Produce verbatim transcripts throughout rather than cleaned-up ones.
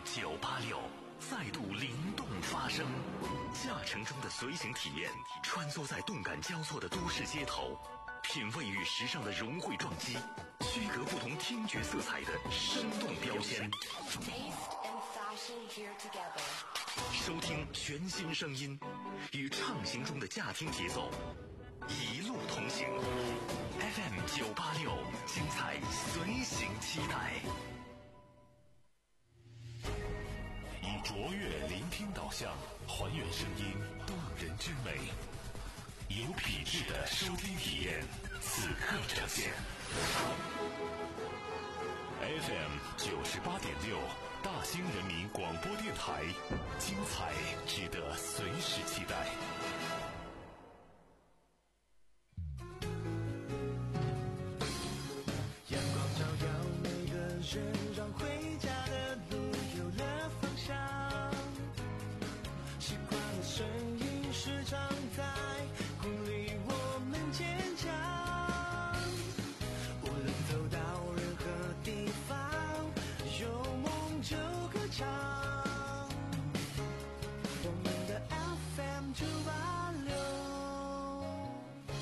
九八六再度灵动发声，驾乘中的随行体验，穿梭在动感交错的都市街头，品味与时尚的融汇撞击，区隔不同听觉色彩的生动标签。收听全新声音，与畅行中的驾听节奏一路同行。F M 九八六，精彩随行期待。以卓越聆听导向，还原声音动人之美，有品质的收听体验，此刻呈现。F M 九十八点六，大兴人民广播电台，精彩值得随时期待。 阳光照耀每个人，让回家的路有了方向。习惯的声音时常在鼓励我们坚强。无论走到任何地方，有梦就歌唱。我们的 F M 九八六。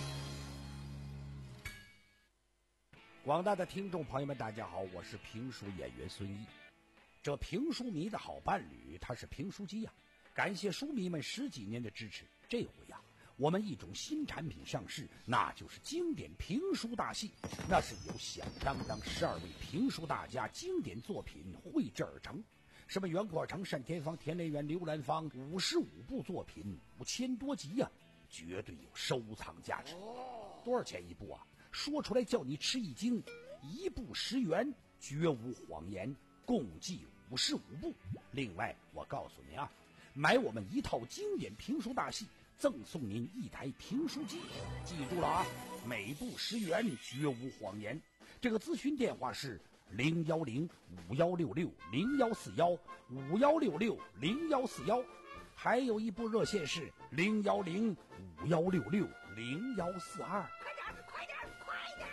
广大的听众朋友们，大家好，我是评书演员孙一。这评书迷的好伴侣，他是评书机呀、啊。感谢书迷们十几年的支持，这回呀、啊，我们一种新产品上市，那就是经典评书大戏。那是由响当当十二位评书大家经典作品绘制而成，什么袁阔成、单田芳、田连元、刘兰芳，五十五部作品，五千多集呀、啊，绝对有收藏价值。多少钱一部啊？说出来叫你吃一惊，一部十元，绝无谎言，共计五十五部。另外，我告诉您啊，买我们一套经典评书大戏，赠送您一台评书机。记住了啊，每部十元，绝无谎言。这个咨询电话是零幺零五幺六六零幺四幺五幺六六零幺四幺，还有一部热线是零幺零五幺六六零幺四二。 快点，快点，快点！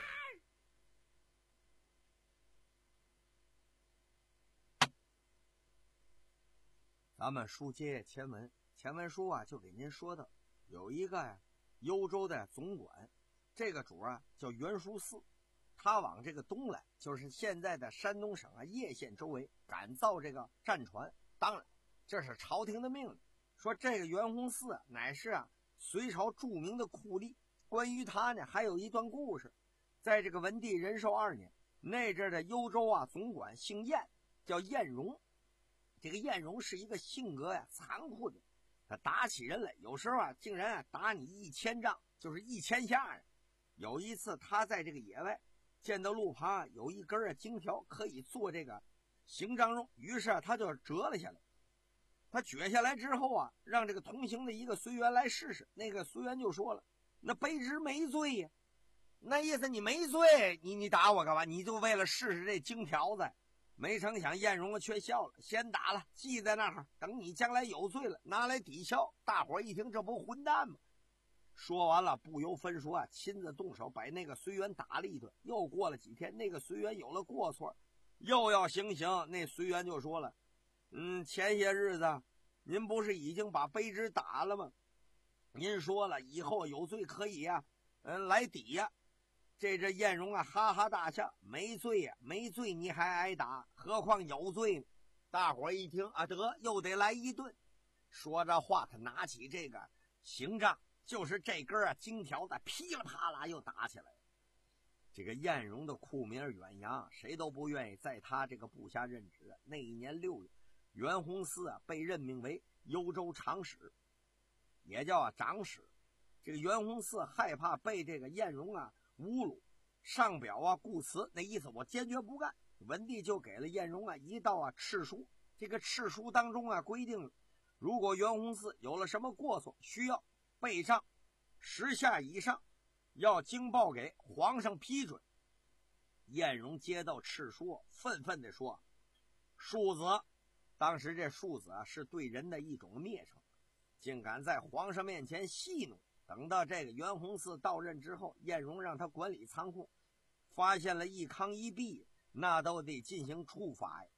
咱们书接前文，前文书啊就给您说的，有一个呀幽州的总管，这个主啊叫袁叔嗣，他往这个东来，就是现在的山东省啊叶县周围赶造这个战船。当然，这是朝廷的命令，说这个袁弘嗣啊乃是啊隋朝著名的酷吏。关于他呢，还有一段故事。在这个文帝仁寿二年，那阵的幽州啊总管姓晏，叫晏荣。这个晏荣是一个性格呀残酷的，他打起人来有时候啊竟然啊打你一千仗，就是一千下呀。有一次他在这个野外见到路旁啊有一根啊荆条可以做这个行杖用，于是啊他就折了下来。他撅下来之后啊，让这个同行的一个随员来试试。那个随员就说了，那卑职没罪呀。那意思你没罪，你你打我干嘛？你就为了试试这荆条子。没成想晏荣却笑了，先打了，记在那儿，等你将来有罪了拿来抵消。大伙儿一听，这不混蛋吗？说完了不由分说啊，亲自动手把那个随员打了一顿。又过了几天，那个随员有了过错，又要行刑。那随员就说了，嗯，前些日子您不是已经把卑职打了吗？您说了以后有罪可以呀、啊，嗯，来抵呀。这这晏荣啊哈哈大笑，没罪呀、啊，没罪你还挨打，何况有罪呢？大伙一听啊，得又得来一顿。说这话，他拿起这个刑杖，就是这根啊荆条的，噼里啪啦又打起来了。这个晏荣的酷名远扬，谁都不愿意在他这个部下任职。那一年六月，袁弘嗣啊被任命为幽州长史，也叫啊长史。这个袁弘嗣害怕被这个晏荣啊侮辱，上表啊固辞，那意思我坚决不干。文帝就给了晏荣啊一道啊敕书，这个敕书当中啊规定了，如果袁弘嗣有了什么过错，需要备账十下以上，要经报给皇上批准。晏荣接到敕书，愤愤地说，庶子，当时这庶子啊是对人的一种蔑称，竟敢在皇上面前戏弄。等到这个袁弘嗣到任之后，晏荣让他管理仓库，发现了一糠一币，那都得进行处罚呀。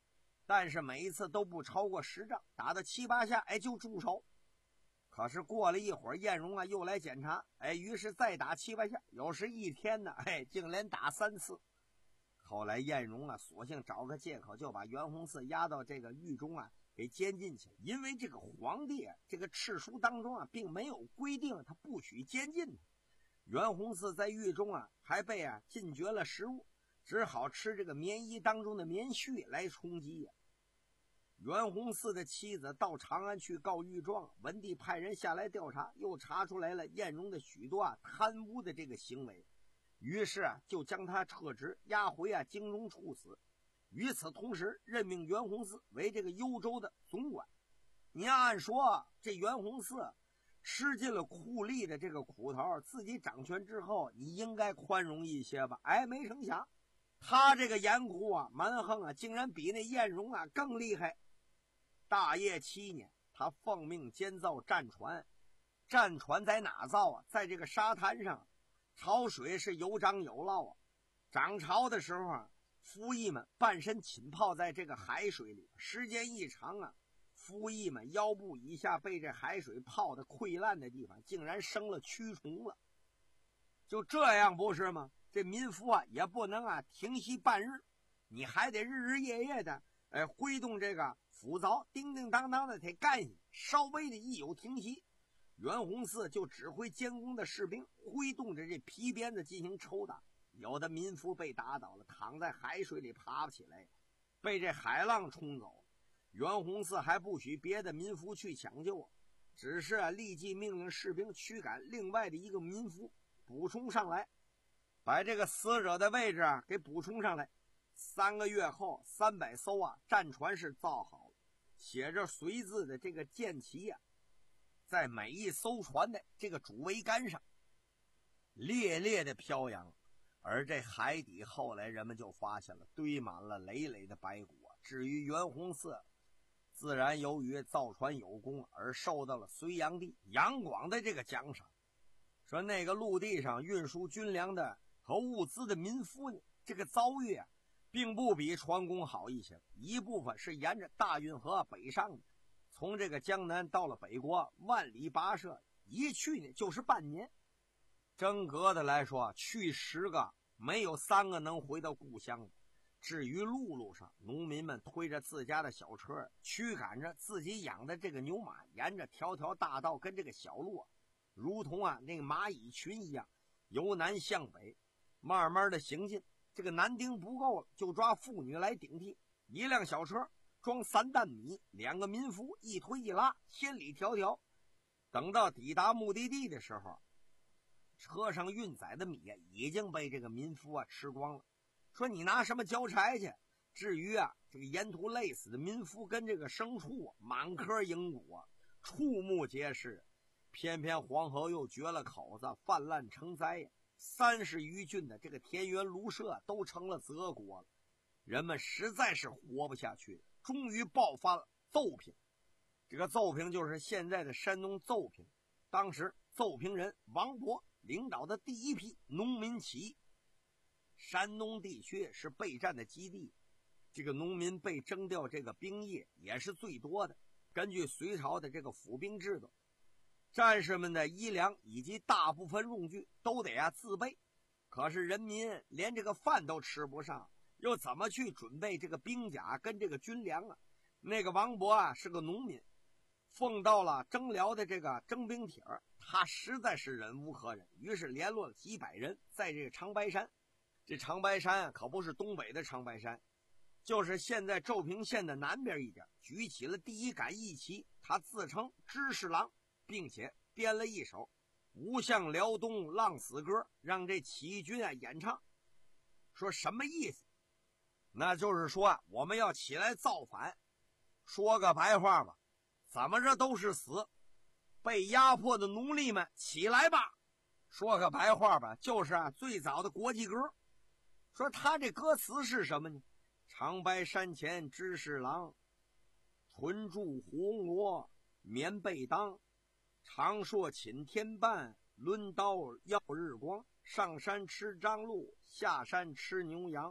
但是每一次都不超过十仗，打到七八下，哎，就住手。可是过了一会儿，晏荣啊又来检查，哎，于是再打七八下，有时一天呢，哎，竟连打三次。后来晏荣啊，索性找个借口，就把袁弘嗣押到这个狱中啊，给监禁去。因为这个皇帝啊，这个敕书当中啊，并没有规定他不许监禁他。袁弘嗣在狱中啊，还被啊禁绝了食物，只好吃这个棉衣当中的棉絮来充饥呀、啊。袁弘嗣的妻子到长安去告御状，文帝派人下来调查，又查出来了晏荣的许多啊贪污的这个行为，于是啊就将他撤职，押回啊京中处死。与此同时，任命袁弘嗣为这个幽州的总管。你按说这袁弘嗣吃尽了酷吏的这个苦头，自己掌权之后，你应该宽容一些吧？哎，没成想，他这个严酷啊、蛮横啊，竟然比那晏荣啊更厉害。大业七年，他奉命监造战船。战船在哪造啊？在这个沙滩上，潮水是有涨有落啊。涨潮的时候啊，夫役们半身浸泡在这个海水里，时间一长啊，夫役们腰部以下被这海水泡得溃烂的地方，竟然生了蛆虫了。就这样不是吗？这民夫啊也不能啊停息半日，你还得日日夜夜的哎挥动这个斧凿，叮叮当当的得干下，稍微的一有停息，袁弘嗣就指挥监工的士兵挥动着这皮鞭子进行抽打。有的民夫被打倒了，躺在海水里爬不起来，被这海浪冲走。袁弘嗣还不许别的民夫去抢救，只是啊立即命令士兵驱赶另外的一个民夫补充上来，把这个死者的位置啊给补充上来。三个月后，三百艘啊战船是造好了，写着隋字的这个舰旗啊，在每一艘船的这个主桅杆上烈烈的飘扬。而这海底后来人们就发现了堆满了累累的白骨啊。至于袁弘嗣，自然由于造船有功而受到了隋炀帝杨广的这个奖赏。说那个陆地上运输军粮的和物资的民夫呢，这个遭遇啊并不比船工好一些，一部分是沿着大运河北上的，从这个江南到了北国，万里跋涉，一去呢就是半年。真格的来说，去十个没有三个能回到故乡的。至于陆路上，农民们推着自家的小车，驱赶着自己养的这个牛马，沿着条条大道跟这个小路啊，如同啊那个蚂蚁群一样，由南向北慢慢的行进。这个男丁不够了，就抓妇女来顶替。一辆小车装三担米，两个民夫一推一拉，千里迢迢。等到抵达目的地的时候，车上运载的米啊已经被这个民夫啊吃光了。说你拿什么交差去？至于啊这个沿途累死的民夫跟这个牲畜啊，满壳营骨啊，触目皆是。偏偏黄河又决了口子，泛滥成灾呀。三十余郡的这个田园庐舍都成了泽国了，人们实在是活不下去了，终于爆发了奏平。这个奏平就是现在的山东奏平。当时奏平人王勃领导的第一批农民起义。山东地区是备战的基地，这个农民被征调这个兵役也是最多的。根据隋朝的这个府兵制度，战士们的衣粮以及大部分用具都得啊自备。可是人民连这个饭都吃不上，又怎么去准备这个兵甲跟这个军粮啊？那个王勃啊是个农民，奉到了征辽的这个征兵帖，他实在是忍无可忍，于是联络了几百人，在这个长白山。这长白山啊可不是东北的长白山，就是现在châu平县的南边一点，举起了第一杆义旗，他自称知侍郎，并且编了一首吴向辽东浪死歌，让这起义军啊演唱。说什么意思？那就是说啊我们要起来造反。说个白话吧，怎么着都是死，被压迫的奴隶们起来吧。说个白话吧，就是啊最早的国际歌。说他这歌词是什么呢？长白山前知侍郎，纯铸红罗棉被当，长槊寝天半，抡刀耀日光，上山吃张鹿，下山吃牛羊，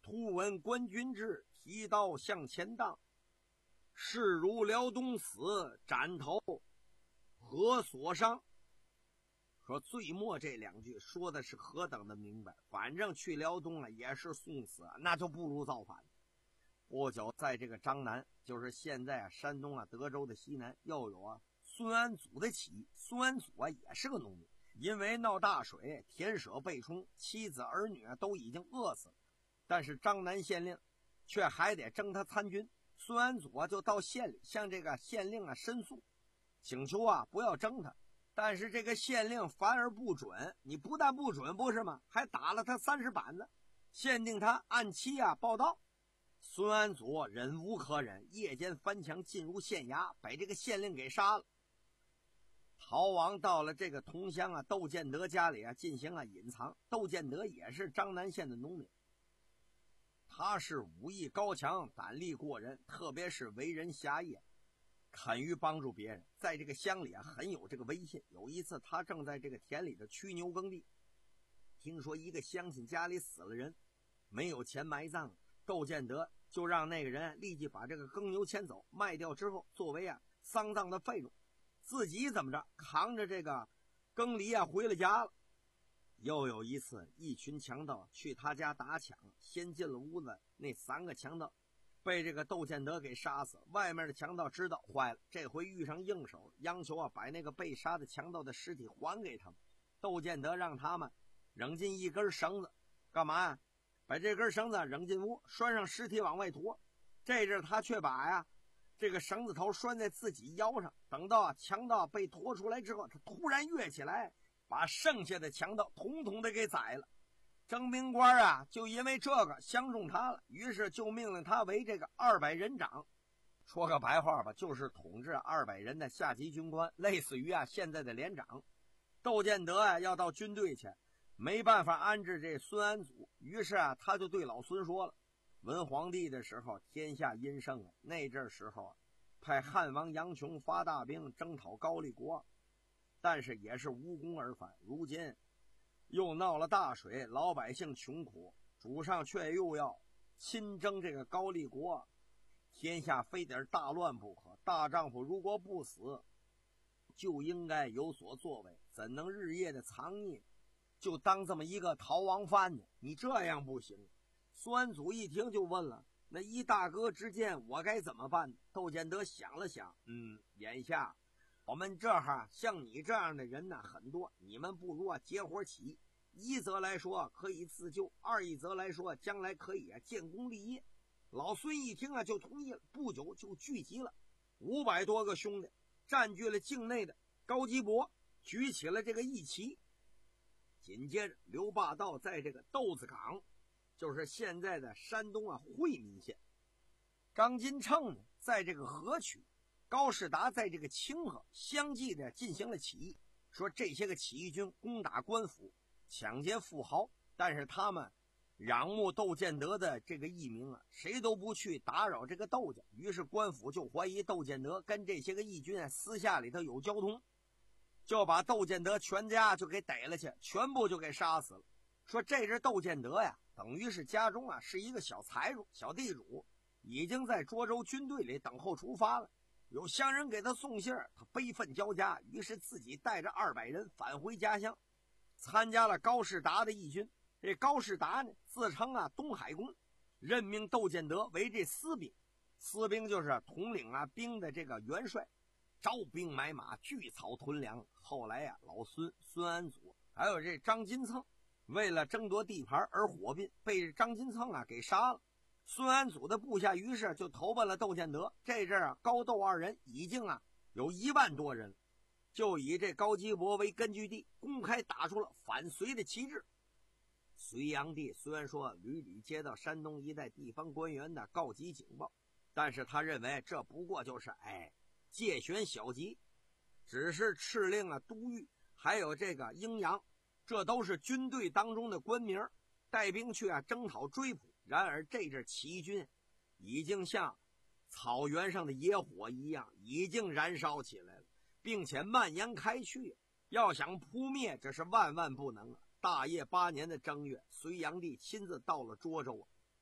突闻官军至，提刀向前荡。士如辽东死，斩头何所伤？说最末这两句说的是何等的明白，反正去辽东了也是送死，那就不如造反。不久，在这个张南，就是现在啊山东啊德州的西南，又有啊孙安祖的起义。孙安祖啊也是个农民，因为闹大水，田舍被冲，妻子儿女啊都已经饿死了。但是张南县令却还得征他参军。孙安祖啊就到县里向这个县令啊申诉，请求啊不要征他。但是这个县令反而不准，你不但不准不是吗，还打了他三十板子，限定他按期啊报到。孙安祖忍无可忍，夜间翻墙进入县衙，把这个县令给杀了。逃亡到了这个同乡啊窦建德家里啊进行了隐藏。窦建德也是张南县的农民，他是武艺高强，胆力过人，特别是为人侠义，肯于帮助别人，在这个乡里啊很有这个威信。有一次他正在这个田里的驱牛耕地，听说一个乡亲家里死了人，没有钱埋葬，窦建德就让那个人立即把这个耕牛牵走，卖掉之后作为啊丧葬的费用，自己怎么着扛着这个耕犁啊回了家了。又有一次，一群强盗去他家打抢，先进了屋子，那三个强盗被这个窦建德给杀死。外面的强盗知道坏了，这回遇上硬手，央求啊把那个被杀的强盗的尸体还给他们。窦建德让他们扔进一根绳子，干嘛呀？把这根绳子扔进屋，拴上尸体往外拖。这阵他却把呀这个绳子头拴在自己腰上。等到啊强盗被拖出来之后，他突然跃起来，把剩下的强盗统统的给宰了。征兵官啊就因为这个相中他了，于是就命令他为这个二百人长。说个白话吧，就是统治二百人的下级军官，类似于啊现在的连长。窦建德啊要到军队去，没办法安置这孙安祖，于是啊他就对老孙说了，文皇帝的时候天下殷盛啊，那阵时候啊派汉王杨琼发大兵征讨高丽国，但是也是无功而返。如今又闹了大水，老百姓穷苦，主上却又要亲征这个高丽国，天下非得大乱不可。大丈夫如果不死，就应该有所作为，怎能日夜的藏匿，就当这么一个逃亡犯呢？你这样不行。孙安祖一听就问了，那依大哥之见，我该怎么办？窦建德想了想，嗯，眼下我们这哈像你这样的人呢很多，你们不如啊结伙起义，一则来说可以自救，二一则来说将来可以啊建功立业。老孙一听啊就同意了，不久就聚集了五百多个兄弟，占据了境内的高基伯，举起了这个义旗。紧接着刘霸道在这个豆子港，就是现在的山东啊惠民县，张金秤呢在这个河曲，高士达在这个清河，相继的进行了起义。说这些个起义军攻打官府，抢劫富豪，但是他们仰慕窦建德的这个义名啊，谁都不去打扰这个窦家。于是官府就怀疑窦建德跟这些个义军啊私下里头有交通，就把窦建德全家就给逮了去，全部就给杀死了。说这只窦建德呀，等于是家中啊是一个小财主、小地主，已经在涿州军队里等候出发了。有乡人给他送信，他悲愤交加，于是自己带着二百人返回家乡，参加了高士达的义军。这高士达呢自称啊东海公，任命窦建德为这司兵。司兵就是统领啊兵的这个元帅，招兵买马，聚草屯粮。后来呀、啊，老孙孙安祖还有这张金蹭为了争夺地盘而火并，被张金蹭啊给杀了。孙安祖的部下于是就投奔了窦建德。这阵啊，高窦二人已经啊有一万多人，就以这高基伯为根据地，公开打出了反隋的旗帜。隋炀帝虽然说屡屡接到山东一带地方官员的告急警报，但是他认为这不过就是哎借选小吉，只是敕令啊都尉还有这个阴阳，这都是军队当中的官名，带兵去啊征讨追捕。然而这阵起义军已经像草原上的野火一样，已经燃烧起来了，并且蔓延开去，要想扑灭这是万万不能啊。大业八年的正月，隋炀帝亲自到了涿州啊，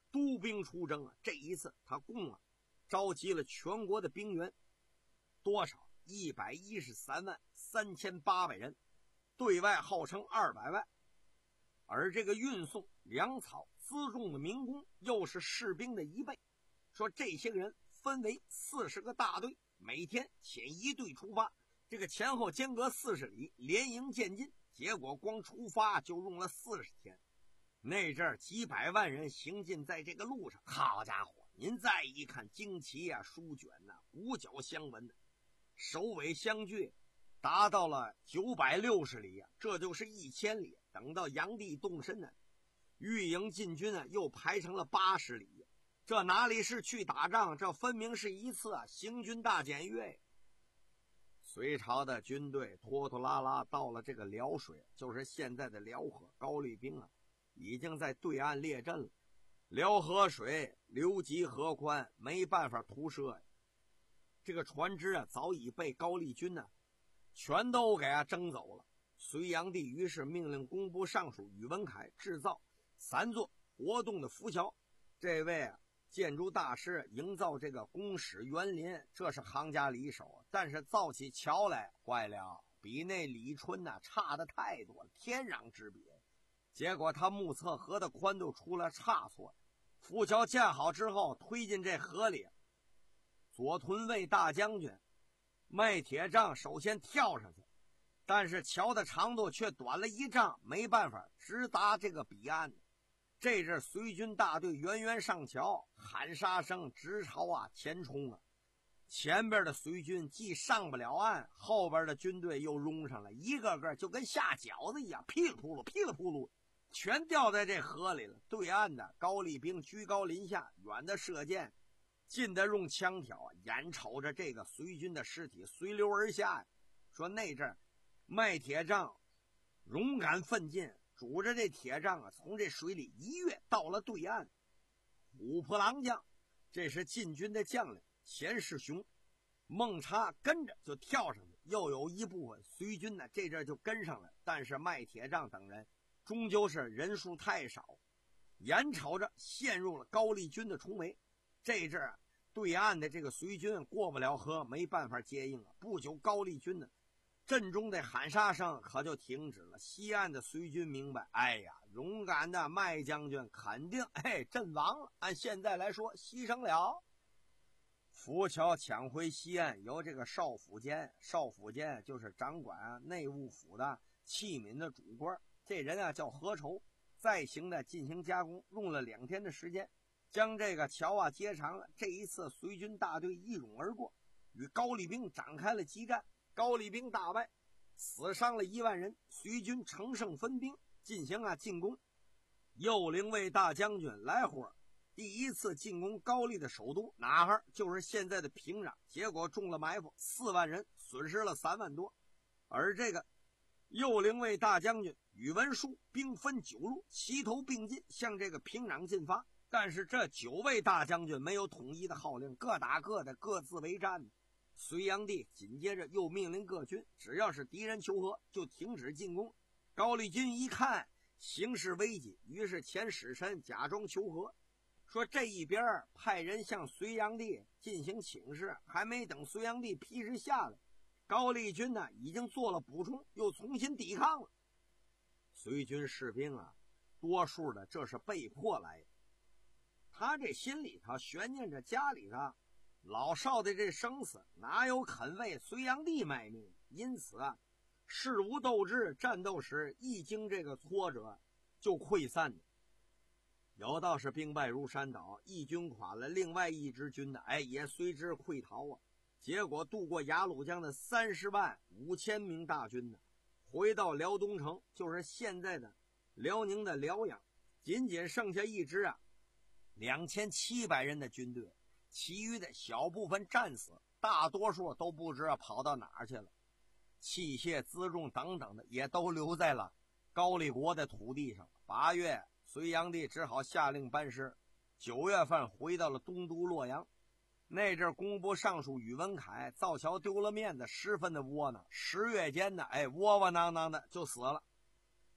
督兵出征啊，这一次他共啊召集了全国的兵员，多少？一百一十三万三千八百人，对外号称二百万。而这个运送粮草辎重的民工又是士兵的一倍。说这些人分为四十个大队，每天遣一队出发，这个前后间隔四十里，连营渐进。结果光出发就用了四十天。那阵儿几百万人行进在这个路上，好家伙，您再一看旌旗啊、书卷呐、啊、鼓角相闻的，首尾相距达到了九百六十里啊，这就是一千里。等到杨帝动身呢，御营进军啊又排成了八十里。这哪里是去打仗，这分明是一次啊行军大检阅。隋朝的军队拖拖拉拉到了这个辽水，就是现在的辽河，高丽兵啊已经在对岸列阵了。辽河水流急河宽，没办法图涉呀。这个船只啊早已被高丽军呢、啊、全都给啊征走了。隋炀帝于是命令工部尚书宇文恺制造三座活动的浮桥。这位啊建筑大师营造这个宫室园林，这是行家里手，但是造起桥来坏了，比那李春呐、啊、差的太多了，天壤之别。结果他目测河的宽度出了差错，浮桥建好之后推进这河里，左屯卫大将军麦铁杖首先跳上去，但是桥的长度却短了一丈，没办法直达这个彼岸。这阵隋军大队远远上桥，喊杀声直朝啊前冲啊！前边的隋军既上不了岸，后边的军队又拥上来，一个个就跟下饺子一样，噼里扑噜噼里扑噜全掉在这河里了。对岸的高丽兵居高临下，远的射箭，近的用枪挑啊，眼瞅着这个隋军的尸体随流而下。说那阵麦铁杖勇敢奋进，拄着这铁杖啊，从这水里一跃到了对岸。虎扑郎将，这是晋军的将领钱世雄，孟插跟着就跳上去，又有一部分隋军呢，这阵就跟上来，但是麦铁杖等人终究是人数太少，眼瞅着陷入了高丽军的重围。这阵啊，对岸的这个隋军过不了河，没办法接应啊。不久，高丽军呢阵中的喊杀声可就停止了。西岸的隋军明白，哎呀，勇敢的麦将军肯定哎阵亡了，按现在来说牺牲了。浮桥抢回西岸，由这个少府监，少府监就是掌管啊内务府的器皿的主官，这人啊叫何愁，再行的进行加工，用了两天的时间，将这个桥啊接长了。这一次隋军大队一涌而过，与高丽兵展开了激战。高丽兵大败，死伤了一万人，隋军乘胜分兵进行啊进攻。右灵卫大将军来火第一次进攻高丽的首都，哪哈就是现在的平壤，结果中了埋伏，四万人损失了三万多。而这个右灵卫大将军宇文述兵分九路，齐头并进向这个平壤进发，但是这九位大将军没有统一的号令，各打各的，各自为战。隋炀帝紧接着又命令各军，只要是敌人求和就停止进攻。高丽军一看形势危急，于是遣使臣假装求和，说这一边派人向隋炀帝进行请示，还没等隋炀帝批示下来，高丽军呢已经做了补充，又重新抵抗了。隋军士兵啊，多数的这是被迫来的，他这心里头悬念着家里的老少的这生死，哪有肯为隋炀帝卖命？因此啊，事无斗志，战斗时一经这个挫折就溃散的。有道是兵败如山倒，一军垮了，另外一支军的哎也随之溃逃啊。结果渡过鸭绿江的三十万五千名大军呢，回到辽东城，就是现在的辽宁的辽阳，仅仅剩下一支啊两千七百人的军队。其余的小部分战死，大多数都不知道跑到哪儿去了，器械辎重等等的也都留在了高丽国的土地上。八月，隋炀帝只好下令班师，九月份回到了东都洛阳。那阵工部尚书宇文恺造桥丢了面子，十分的窝囊，十月间呢，哎，窝窝囊囊的就死了。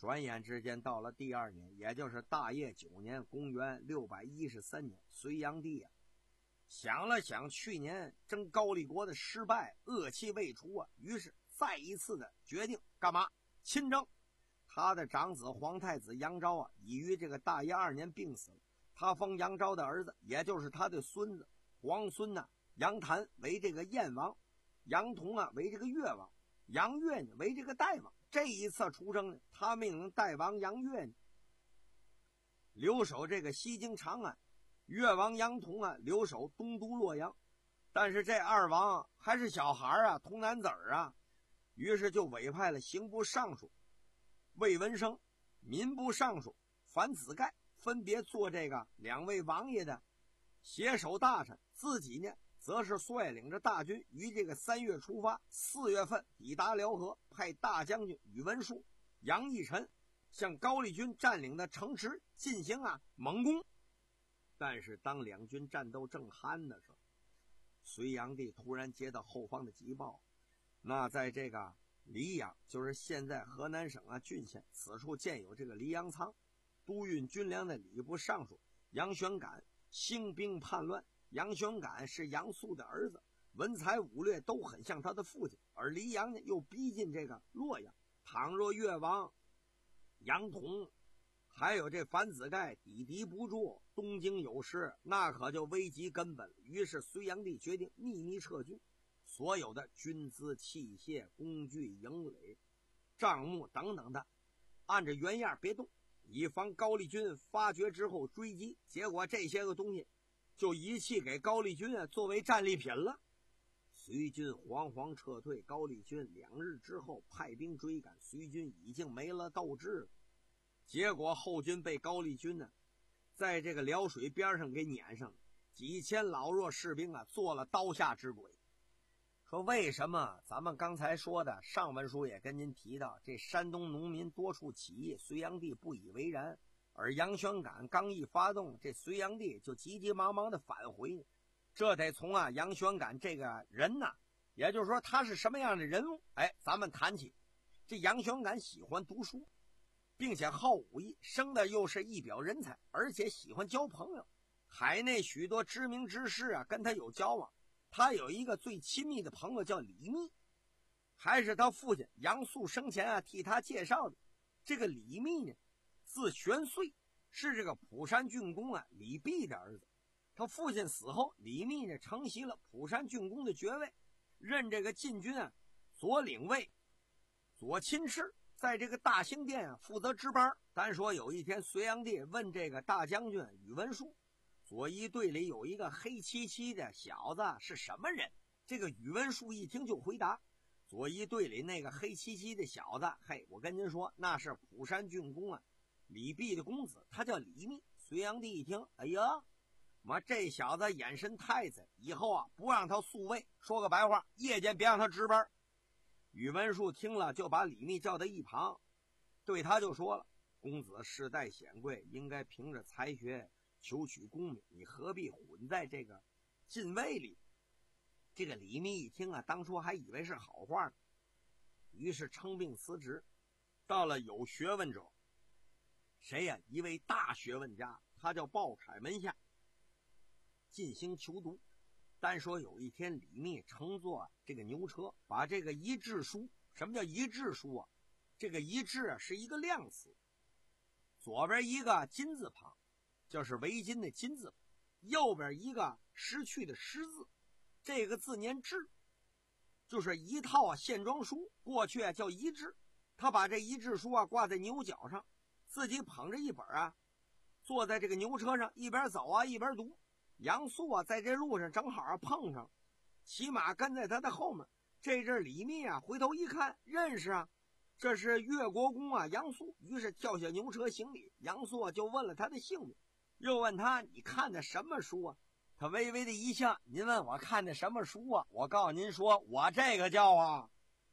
转眼之间到了第二年，也就是大业九年，公元六百一十三年，隋炀帝啊，想了想去年征高丽国的失败，恶气未除啊，于是再一次的决定干嘛？亲征。他的长子皇太子杨昭啊，已于这个大业二年病死了。他封杨昭的儿子，也就是他的孙子皇孙呢、啊，杨谭为这个燕王，杨同啊为这个越王，杨越呢为这个代王。这一次出征呢，他命令代王杨越呢留守这个西京长安，越王杨同啊留守东都洛阳。但是这二王还是小孩啊，童男子儿啊，于是就委派了刑部尚书魏文生、民部尚书樊子盖，分别做这个两位王爷的携手大臣，自己呢则是率领着大军于这个三月出发，四月份抵达辽河，派大将军宇文述、杨义臣向高丽军占领的城池进行啊猛攻。但是当两军战斗正酣的时候，隋炀帝突然接到后方的急报，那在这个黎阳，就是现在河南省啊郡县，此处建有这个黎阳仓，督运军粮的礼部尚书杨玄感兴兵叛乱。杨玄感是杨素的儿子，文才武略都很像他的父亲，而黎阳呢又逼近这个洛阳，倘若越王杨同还有这樊子盖抵敌不住，东京有失，那可就危及根本了。于是隋炀帝决定秘密撤军，所有的军资器械工具营垒账目等等的按着原样别动，以防高丽军发觉之后追击。结果这些个东西就遗弃给高丽军啊作为战利品了。隋军惶惶撤退，高丽军两日之后派兵追赶，隋军已经没了斗志了。结果后军被高丽军呢在这个辽水边上给撵上了，几千老弱士兵啊做了刀下之鬼。说为什么咱们刚才说的上文书也跟您提到，这山东农民多处起义，隋炀帝不以为然，而杨玄感刚一发动，这隋炀帝就急急忙忙的返回。这得从啊杨玄感这个人呢，也就是说他是什么样的人物，哎，咱们谈起。这杨玄感喜欢读书，并且好武艺，生的又是一表人才，而且喜欢交朋友。海内许多知名之士啊跟他有交往，他有一个最亲密的朋友叫李密，还是他父亲杨素生前啊替他介绍的。这个李密呢字玄遂，是这个蒲山郡公啊李泌的儿子。他父亲死后，李密呢承袭了蒲山郡公的爵位，任这个禁军啊左领卫、左亲事，在这个大兴殿啊负责值班。单说有一天，隋炀帝问这个大将军宇文述，左翼队里有一个黑漆漆的小子是什么人？这个宇文述一听就回答，左翼队里那个黑漆漆的小子，嘿，我跟您说，那是蒲山郡公啊李泌的公子，他叫李密。隋炀帝一听，哎呀，妈，这小子眼神太子，以后啊不让他宿卫，说个白话，夜间别让他值班。宇文述听了，就把李密叫到一旁，对他就说了，公子世代显贵，应该凭着才学求取功名，你何必混在这个禁卫里？这个李密一听啊，当初还以为是好话呢，于是称病辞职，到了有学问者，谁呀、啊？一位大学问家，他叫鲍凯门下进行求读。单说有一天，李密乘坐这个牛车，把这个一志书，什么叫一志书啊？这个一志啊是一个量词，左边一个金字旁，就是围巾的金字，右边一个失去的失字，这个字念志，就是一套啊线装书，过去啊叫一志。他把这一志书啊挂在牛角上，自己捧着一本啊，坐在这个牛车上，一边走啊一边读。杨素啊在这路上正好啊碰上，骑马跟在他的后面。这阵李密啊回头一看，认识啊，这是越国公啊杨素，于是跳下牛车行礼。杨素啊就问了他的姓名，又问他你看的什么书啊？他微微的一笑，您问我看的什么书啊？我告诉您说，我这个叫啊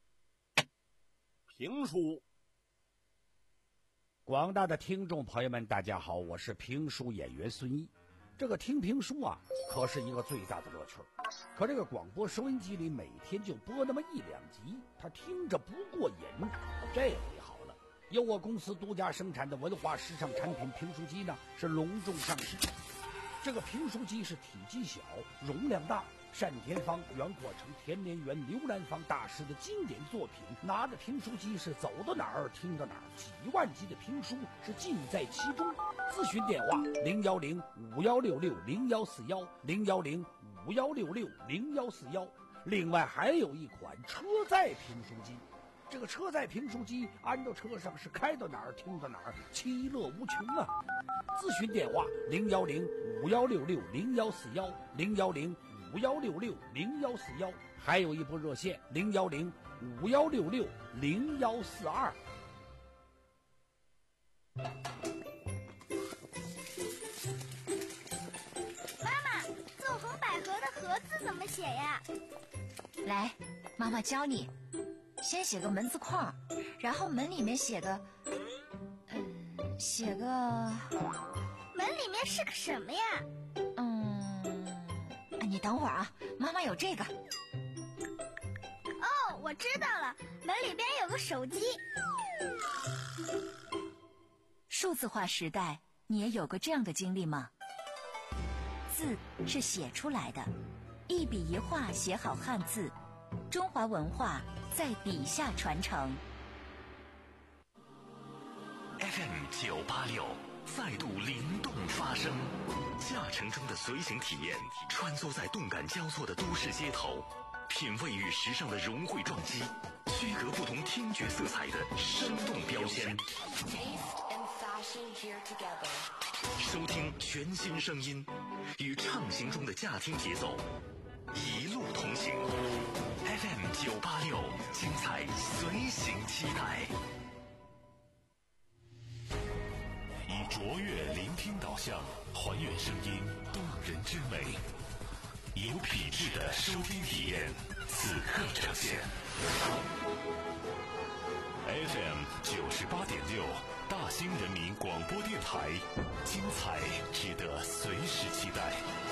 评书。 广大的听众朋友们大家好，我是评书演员孙一。这个听评书啊可是一个最大的乐趣，可这个广播收音机里每天就播那么一两集，他听着不过瘾。这回好了， 由我公司独家生产的文化时尚产品评书机呢是隆重上市。这个评书机是体积小，容量大，单田芳、袁阔成、田连元、刘兰芳大师的经典作品，拿着评书机是走到哪儿听到哪儿，几万集的评书是尽在其中。咨询电话零幺零五幺六六零幺四幺零幺零五幺六六零幺四幺。另外还有一款车载评书机，这个车载评书机安到车上是开到哪儿听到哪儿，其乐无穷啊！咨询电话零幺零五幺六六零幺四幺零幺零五幺六六零幺四幺，还有一部热线零幺零五幺六六零幺四二。 妈妈，做红百合的盒子怎么写呀？ 来，妈妈教你。先写个门字框，然后门里面写个，嗯，写个， 门里面是个什么呀？ 嗯，你等会儿啊，妈妈有这个。 哦，我知道了，门里边有个手机。 数字化时代，你也有过这样的经历吗？字是写出来的，一笔一画写好汉字，中华文化在笔下传承。 F M 九八六再度灵动发声，驾乘中的随行体验，穿梭在动感交错的都市街头，品味与时尚的融汇撞击，区隔不同听觉色彩的生动标签。收听全新声音，与畅行中的驾听节奏，一路同行。F M 九八六，精彩随行期待。以卓越聆听导向，还原声音动人之美，有品质的收听体验，此刻呈现。F M 九十八点六，大兴人民广播电台，精彩值得随时期待。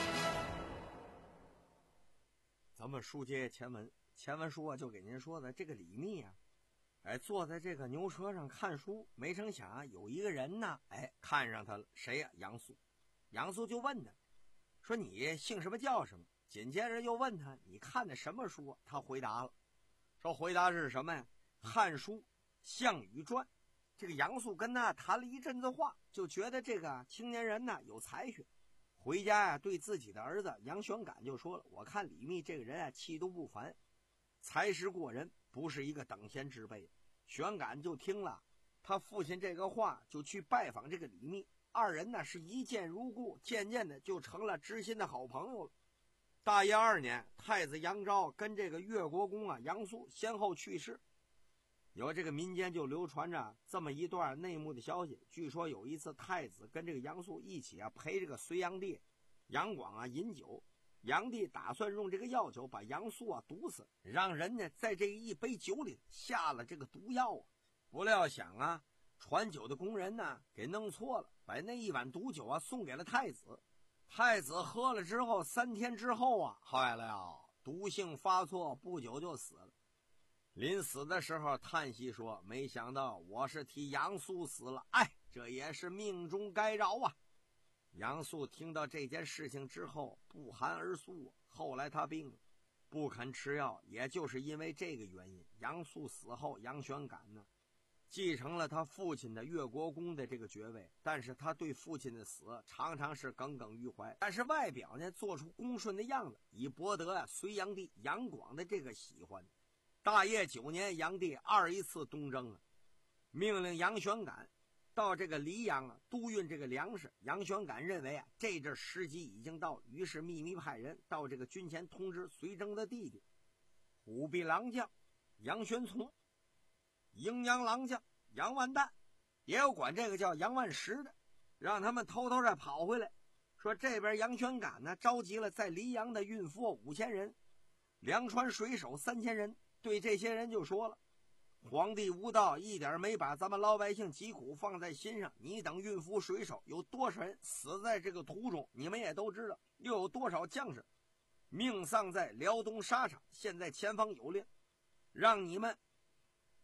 咱们书接前文，前文书啊就给您说的这个李密啊，哎，坐在这个牛车上看书，没成想啊，有一个人呢，哎，看上他了，谁呀、啊？杨素。杨素就问他，说你姓什么叫什么？紧接着又问他，你看的什么书啊？他回答了，说回答是什么呀？《汉书·项羽传》。这个杨素跟他谈了一阵子话，就觉得这个青年人呢有才学。回家呀、啊，对自己的儿子杨玄感就说了，我看李密这个人啊，气度不凡，才识过人，不是一个等闲之辈。玄感就听了他父亲这个话，就去拜访这个李密，二人呢是一见如故，渐渐的就成了知心的好朋友了。大业二年，太子杨昭跟这个越国公啊杨素先后去世，有这个民间就流传着这么一段内幕的消息。据说有一次太子跟这个杨素一起啊陪这个隋炀帝杨广啊饮酒，炀帝打算用这个药酒把杨素啊毒死，让人呢在这一杯酒里下了这个毒药啊。不料想啊，传酒的工人呢给弄错了，把那一碗毒酒啊送给了太子。太子喝了之后，三天之后啊，坏了，毒性发作，不久就死了。临死的时候叹息说，没想到我是替杨素死了，哎，这也是命中该饶啊。杨素听到这件事情之后不寒而栗，后来他病了，不肯吃药，也就是因为这个原因，杨素死后，杨玄感呢继承了他父亲的越国公的这个爵位，但是他对父亲的死常常是耿耿于怀，但是外表呢做出恭顺的样子，以博得啊隋炀帝杨广的这个喜欢。大业九年，炀帝二一次东征啊，命令杨玄感到这个黎阳啊督运这个粮食。杨玄感认为啊这阵时机已经到了，于是秘密派人到这个军前通知隋征的弟弟虎贲郎将杨玄琮、荥阳郎将杨万旦，也有管这个叫杨万石的，让他们偷偷的跑回来，说这边杨玄感呢召集了在黎阳的运夫五千人，粮船水手三千人，对这些人就说了，皇帝无道，一点没把咱们老百姓疾苦放在心上，你等运夫水手有多少人死在这个途中，你们也都知道，又有多少将士命丧在辽东沙场，现在前方有令，让你们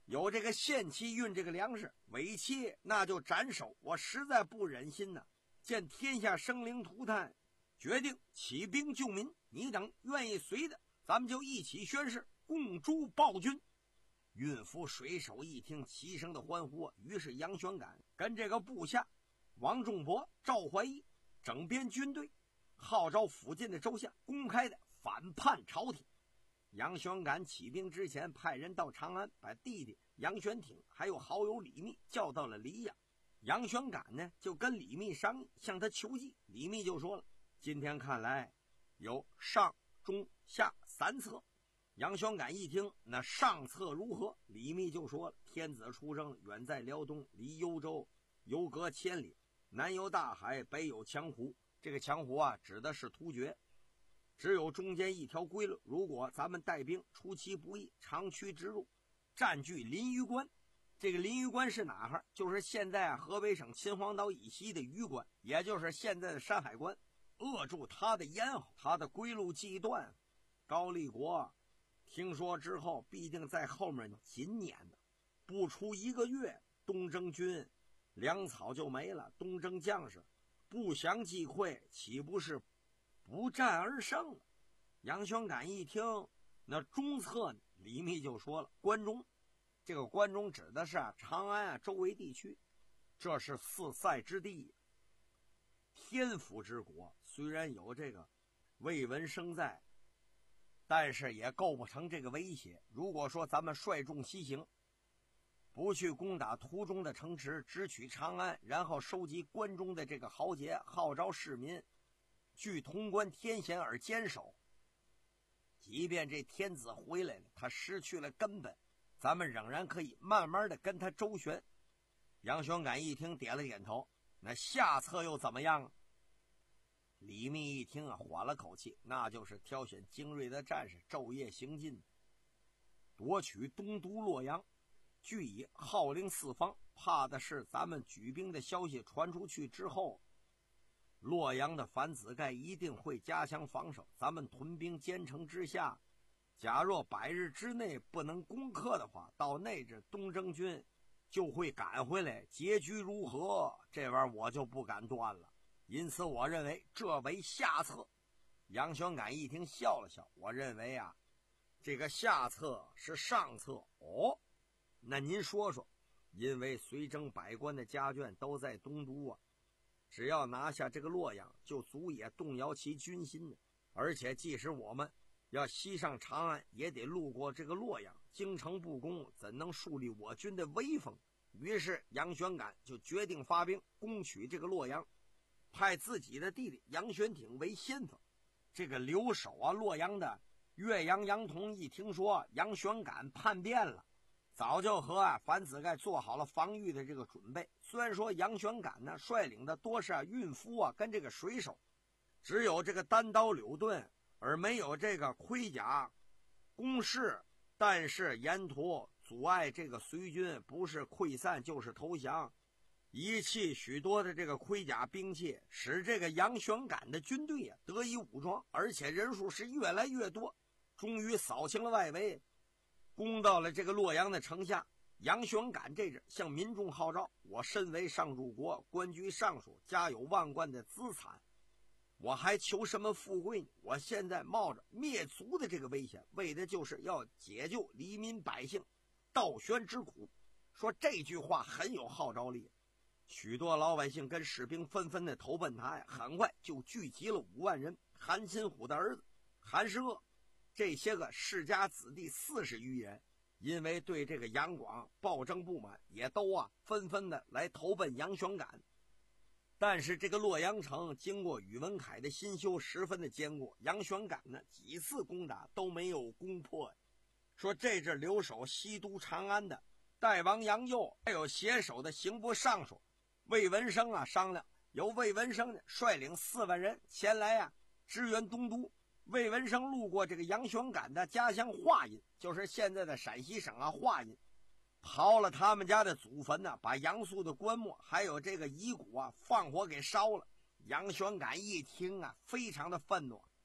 有这个县期运这个粮食，尾期那就斩首。我实在不忍心呐，见天下生灵涂炭，决定起兵救民。你等愿意随的，咱们就一起宣誓，共诛暴君。运夫水手一听，齐声的欢呼。于是杨玄感跟这个部下王仲伯、赵怀义整编军队，号召附近的州县公开的反叛朝廷。杨玄感起兵之前，派人到长安，把弟弟杨玄挺还有好友李密叫到了黎阳。杨玄感呢，就跟李密商议，向他求计。李密就说了，今天看来有上中下三策。杨玄感一听，那上策如何？李密就说了，天子出征远在辽东，离幽州犹隔千里，南有大海，北有强湖。这个强湖啊，指的是突厥，只有中间一条规律，如果咱们带兵出其不意，长驱直入，占据临榆关。这个临榆关是哪哈？就是现在啊河北省秦皇岛以西的榆关，也就是现在的山海关，扼住他的咽喉，他的归路既断。高丽国听说之后，必定在后面紧撵的，不出一个月，东征军粮草就没了，东征将士不降击溃，岂不是不战而胜了？杨玄感一听，那中策，李密就说了，关中。这个关中指的是啊长安啊周围地区，这是四塞之地，天府之国。虽然有这个魏文生在，但是也构不成这个威胁。如果说咱们率众西行，不去攻打途中的城池，只取长安，然后收集关中的这个豪杰，号召市民据潼关天险而坚守，即便这天子回来了，他失去了根本，咱们仍然可以慢慢的跟他周旋。杨玄感一听，点了点头。那下策又怎么样？李密一听啊，缓了口气，那就是挑选精锐的战士，昼夜行进，夺取东都洛阳，据以号令四方。怕的是咱们举兵的消息传出去之后，洛阳的樊子盖一定会加强防守，咱们屯兵坚城之下，假若百日之内不能攻克的话，到那支东征军就会赶回来，结局如何，这玩意儿我就不敢断了。因此我认为这为下策。杨玄感一听笑了笑，我认为啊，这个下策是上策。哦，那您说说，因为随征百官的家眷都在东都啊，只要拿下这个洛阳，就足以动摇其军心的。而且即使我们要西上长安，也得路过这个洛阳，京城不攻，怎能树立我军的威风？于是杨玄感就决定发兵攻取这个洛阳，派自己的弟弟杨玄挺为先锋。这个留守啊洛阳的岳阳杨同一听说杨玄感叛变了，早就和啊樊子盖做好了防御的这个准备。虽然说杨玄感呢率领的多是啊运夫啊跟这个水手，只有这个单刀柳盾，而没有这个盔甲攻势，但是沿途阻碍这个随军不是溃散就是投降，遗弃许多的这个盔甲兵器，使这个杨玄感的军队啊得以武装，而且人数是越来越多，终于扫清了外围，攻到了这个洛阳的城下。杨玄感这日向民众号召，我身为上主国，官居尚书，家有万贯的资产，我还求什么富贵呢？我现在冒着灭族的这个危险，为的就是要解救黎民百姓倒悬之苦。说这句话很有号召力，许多老百姓跟士兵纷纷的投奔他呀，很快就聚集了五万人。韩擒虎的儿子韩世鄂，这些个世家子弟四十余人，因为对这个杨广暴政不满，也都啊纷纷的来投奔杨玄感。但是这个洛阳城经过宇文恺的新修，十分的坚固，杨玄感呢几次攻打都没有攻破。说这支留守西都长安的代王杨佑，还有携手的刑部尚书魏文生啊商量，由魏文生呢率领四万人前来啊支援东都。魏文生路过这个杨玄感的家乡华阴，就是现在的陕西省啊华阴，刨了他们家的祖坟呢、啊，把杨素的棺木还有这个遗骨啊放火给烧了。杨玄感一听啊，非常的愤怒，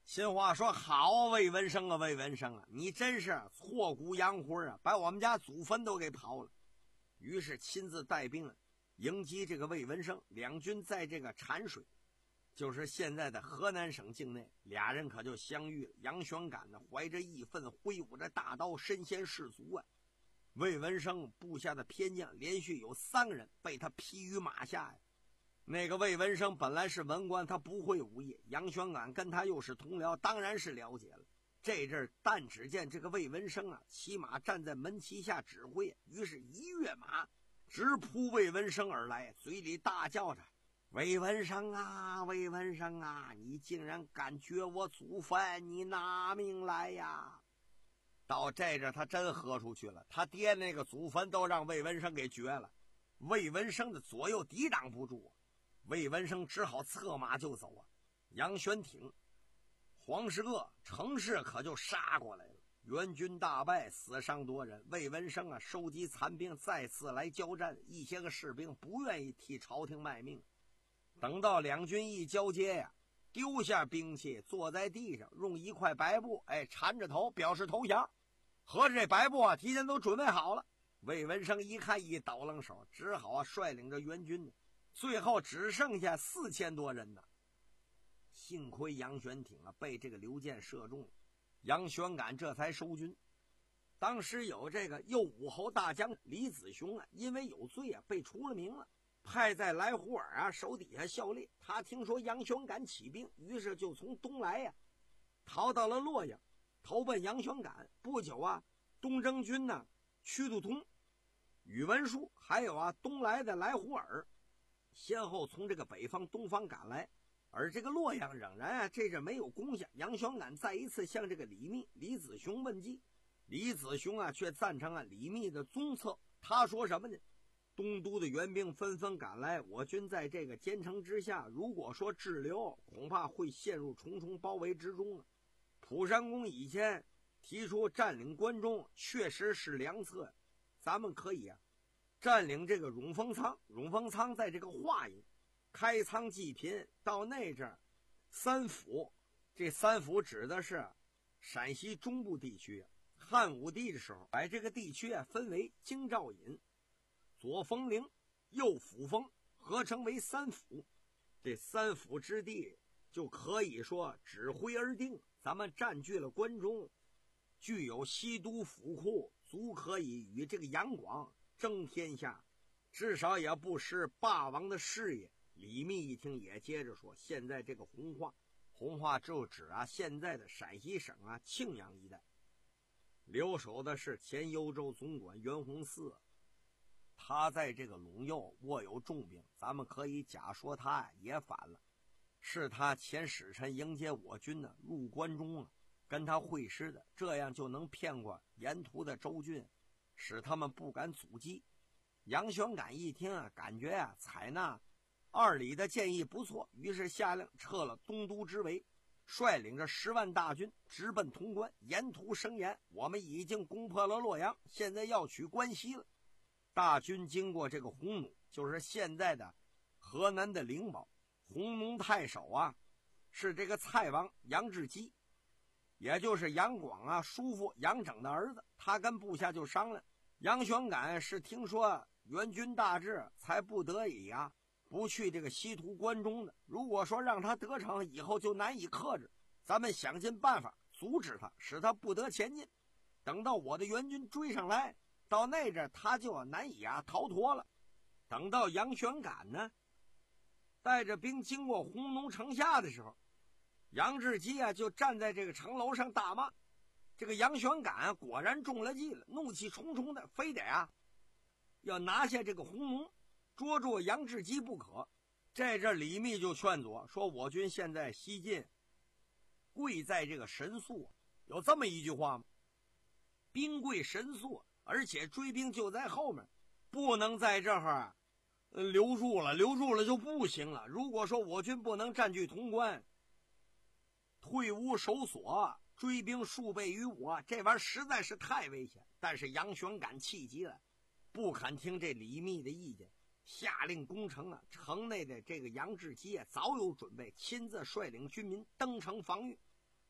新话说：“好，魏文生啊，魏文生啊，你真是挫骨扬灰啊，把我们家祖坟都给刨了。”于是亲自带兵迎击这个魏文生。两军在这个禅水，就是现在的河南省境内，俩人可就相遇了。杨玄感呢，怀着义愤，挥舞着大刀，身先士卒啊。魏文生部下的偏将连续有三个人被他劈于马下呀。那个魏文生本来是文官，他不会武艺，杨玄感跟他又是同僚，当然是了解了。这阵儿但只见这个魏文生啊，骑马站在门旗下指挥，于是一跃马直扑魏文生而来，嘴里大叫着：“魏文生啊，魏文生啊，你竟然敢掘我祖坟，你拿命来呀！”到这阵他真喝出去了，他爹那个祖坟都让魏文生给掘了，魏文生的左右抵挡不住，魏文生只好策马就走啊。杨玄挺、黄世鄂、程氏可就杀过来了，援军大败，死伤多人。魏文生啊，收集残兵，再次来交战。一些个士兵不愿意替朝廷卖命，等到两军一交接呀，丢下兵器，坐在地上，用一块白布哎缠着头，表示投降。合着这白布啊，提前都准备好了。魏文生一看一倒冷手，只好啊率领着援军，最后只剩下四千多人呢。幸亏杨玄挺啊被这个刘建射中了，杨玄感这才收军。当时有这个右武侯大将李子雄啊，因为有罪啊被除了名了，派在来胡尔啊手底下效力。他听说杨玄感起兵，于是就从东来呀、啊、逃到了洛阳，投奔杨玄感。不久啊，东征军呢屈度通、宇文述还有啊东来的来胡尔，先后从这个北方东方赶来。而这个洛阳仍然啊这是没有攻下。杨玄感再一次向这个李密、李子雄问计，李子雄啊却赞成啊李密的宗策。他说什么呢？东都的援兵纷纷赶来，我军在这个坚城之下，如果说滞留，恐怕会陷入重重包围之中啊。蒲山公以前提出占领关中，确实是良策，咱们可以啊占领这个永丰仓。永丰仓在这个华阴，开仓济贫。到那阵儿，三府，这三府指的是陕西中部地区。汉武帝的时候，把这个地区啊分为京兆尹、左丰陵、右辅丰，合成为三府。这三府之地就可以说指挥而定。咱们占据了关中，具有西都府库，足可以与这个杨广争天下，至少也不失霸王的事业。李密一听也接着说，现在这个红化，红化就指啊现在的陕西省啊庆阳一带，留守的是前幽州总管袁弘嗣，他在这个陇右握有重兵，咱们可以假说他呀也反了，是他前使臣迎接我军呢入关中啊，跟他会师的，这样就能骗过沿途的州郡，使他们不敢阻击。杨玄感一听啊，感觉啊采纳二李的建议不错，于是下令撤了东都之围，率领着十万大军直奔潼关，沿途声言：我们已经攻破了洛阳，现在要取关西了。大军经过这个鸿弩，就是现在的河南的灵宝，鸿胧太守啊是这个蔡王杨志基，也就是杨广啊叔父杨整的儿子。他跟部下就商量，杨玄感是听说援军大至，才不得已啊不去这个西图关中的。如果说让他得逞，以后就难以克制，咱们想尽办法阻止他，使他不得前进。等到我的援军追上来，到那阵他就难以啊逃脱了。等到杨玄感呢带着兵经过鸿胧城下的时候，杨志基啊就站在这个城楼上大骂。这个杨玄感、啊、果然中了计了，怒气冲冲的，非得啊要拿下这个鸿胧，捉住杨志基不可。这阵李密就劝阻说，我军现在西进，贵在这个神速，有这么一句话吗？兵贵神速，而且追兵就在后面，不能在这儿、呃、留住了，留住了就不行了。如果说我军不能占据潼关，退无守所，追兵数倍于我，这玩意儿实在是太危险。但是杨玄感气急了，不肯听这李密的意见，下令攻城啊。城内的这个杨志基啊早有准备，亲自率领军民登城防御。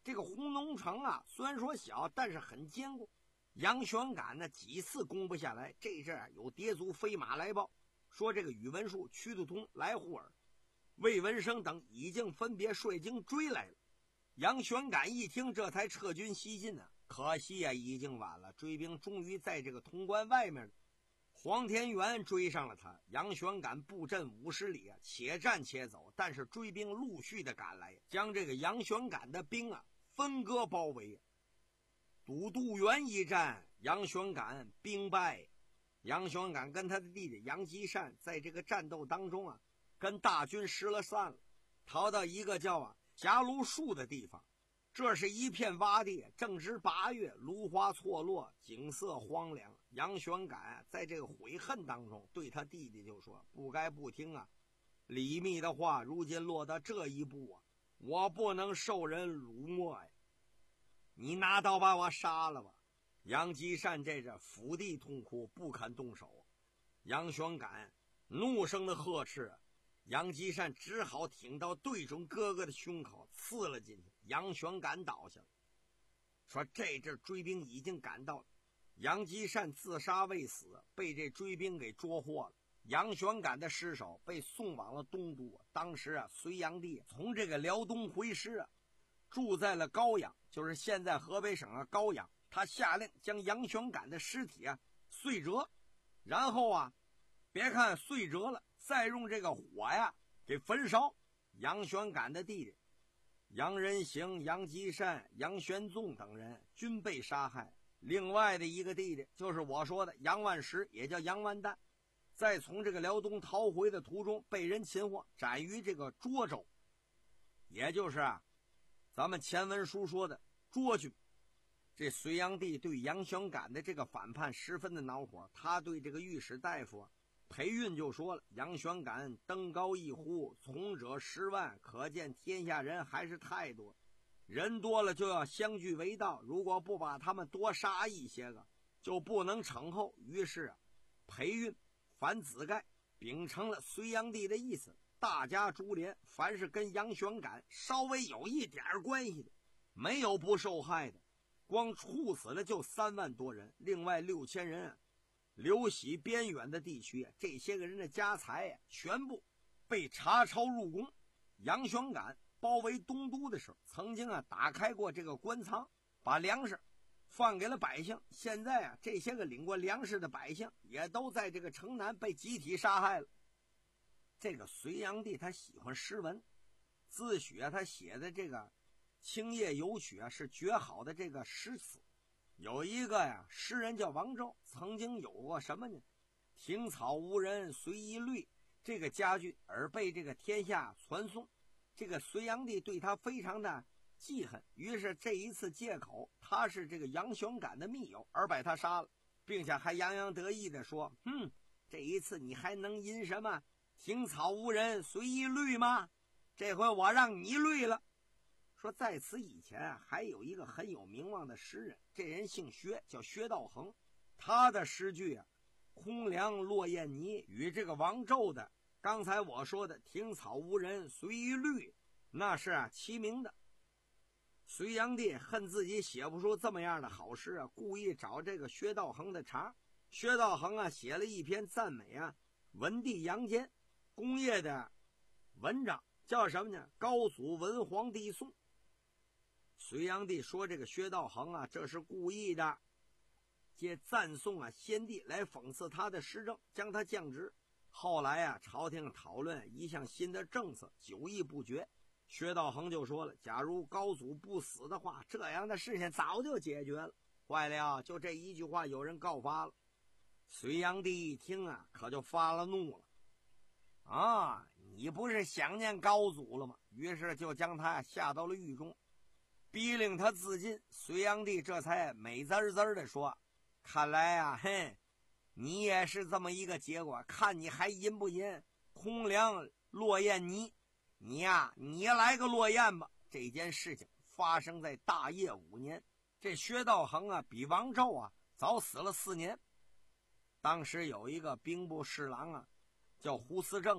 这个弘农城啊，虽然说小，但是很坚固。杨玄感呢几次攻不下来，这阵儿有谍族飞马来报，说这个宇文述、屈突通、来护尔、魏文生等已经分别率军追来了。杨玄感一听，这才撤军西进呢、啊。可惜啊，已经晚了，追兵终于在这个潼关外面了。黄天元追上了他，杨玄感布阵五十里啊，且战且走。但是追兵陆续的赶来，将这个杨玄感的兵啊分割包围。堵渡原一战，杨玄感兵败。杨玄感跟他的弟弟杨吉善在这个战斗当中啊，跟大军失了散了，逃到一个叫啊霞芦树的地方。这是一片洼地，正值八月，芦花错落，景色荒凉。杨玄感、啊、在这个悔恨当中，对他弟弟就说：“不该不听啊，李密的话，如今落到这一步啊，我不能受人辱没呀！你拿刀把我杀了吧！”杨吉善这着伏地痛哭，不肯动手。杨玄感怒声的呵斥，杨吉善只好挺刀对准哥哥的胸口刺了进去。杨玄感倒下了。说这阵追兵已经赶到了，杨吉善自杀未死，被这追兵给捉获了。杨玄感的尸首被送往了东都。当时啊，隋炀帝从这个辽东回师啊，住在了高阳，就是现在河北省啊高阳。他下令将杨玄感的尸体啊碎折，然后啊，别看碎折了，再用这个火呀给焚烧。杨玄感的弟弟杨仁行、杨吉善、杨玄纵等人均被杀害。另外的一个弟弟就是我说的杨万石，也叫杨万旦，在从这个辽东逃回的途中被人擒获，斩于这个涿州，也就是啊咱们前文书说的涿郡。这隋炀帝对杨玄感的这个反叛十分的恼火，他对这个御史大夫啊裴运就说了：“杨玄感登高一呼，从者十万，可见天下人还是太多，人多了就要相聚为道，如果不把他们多杀一些个，就不能惩后。”于是啊，裴运、樊子盖秉承了隋炀帝的意思，大家株连，凡是跟杨玄感稍微有一点关系的，没有不受害的，光处死了就三万多人，另外六千人啊流徙边远的地区，这些个人的家财啊全部被查抄入宫。杨玄感包围东都的时候，曾经啊打开过这个官仓，把粮食放给了百姓。现在啊，这些个领过粮食的百姓也都在这个城南被集体杀害了。这个隋炀帝他喜欢诗文，自诩啊他写的这个青叶游曲啊是绝好的这个诗词。有一个呀诗人叫王胄，曾经有过什么呢？庭草无人随意绿这个佳句，而被这个天下传颂。这个隋炀帝对他非常的记恨，于是这一次借口他是这个杨玄感的密友而把他杀了，并且还洋洋得意的说：“哼，这一次你还能因什么庭草无人随意绿吗？这回我让你绿了。”说在此以前啊，还有一个很有名望的诗人，这人姓薛，叫薛道衡。他的诗句啊，空梁落雁泥，与这个王胄的刚才我说的庭草无人随意绿，那是啊齐名的。隋炀帝恨自己写不出这么样的好诗啊，故意找这个薛道衡的茬。薛道衡啊，写了一篇赞美啊文帝杨坚功业的文章，叫什么呢？高祖文皇帝宋。隋炀帝说这个薛道衡啊，这是故意的，借赞颂啊先帝来讽刺他的施政，将他降职。后来啊，朝廷讨论一项新的政策，久议不决。薛道衡就说了，假如高祖不死的话，这样的事情早就解决了。坏了，就这一句话有人告发了。隋炀帝一听啊，可就发了怒了。啊，你不是想念高祖了吗？于是就将他下到了狱中，逼令他自尽。隋炀帝这才美滋滋的说：“看来啊，嘿，你也是这么一个结果，看你还淫不淫？空梁落雁泥，你呀、啊，你来个落雁吧。”这件事情发生在大业五年，这薛道衡啊，比王胄啊早死了四年。当时有一个兵部侍郎啊，叫胡思正的，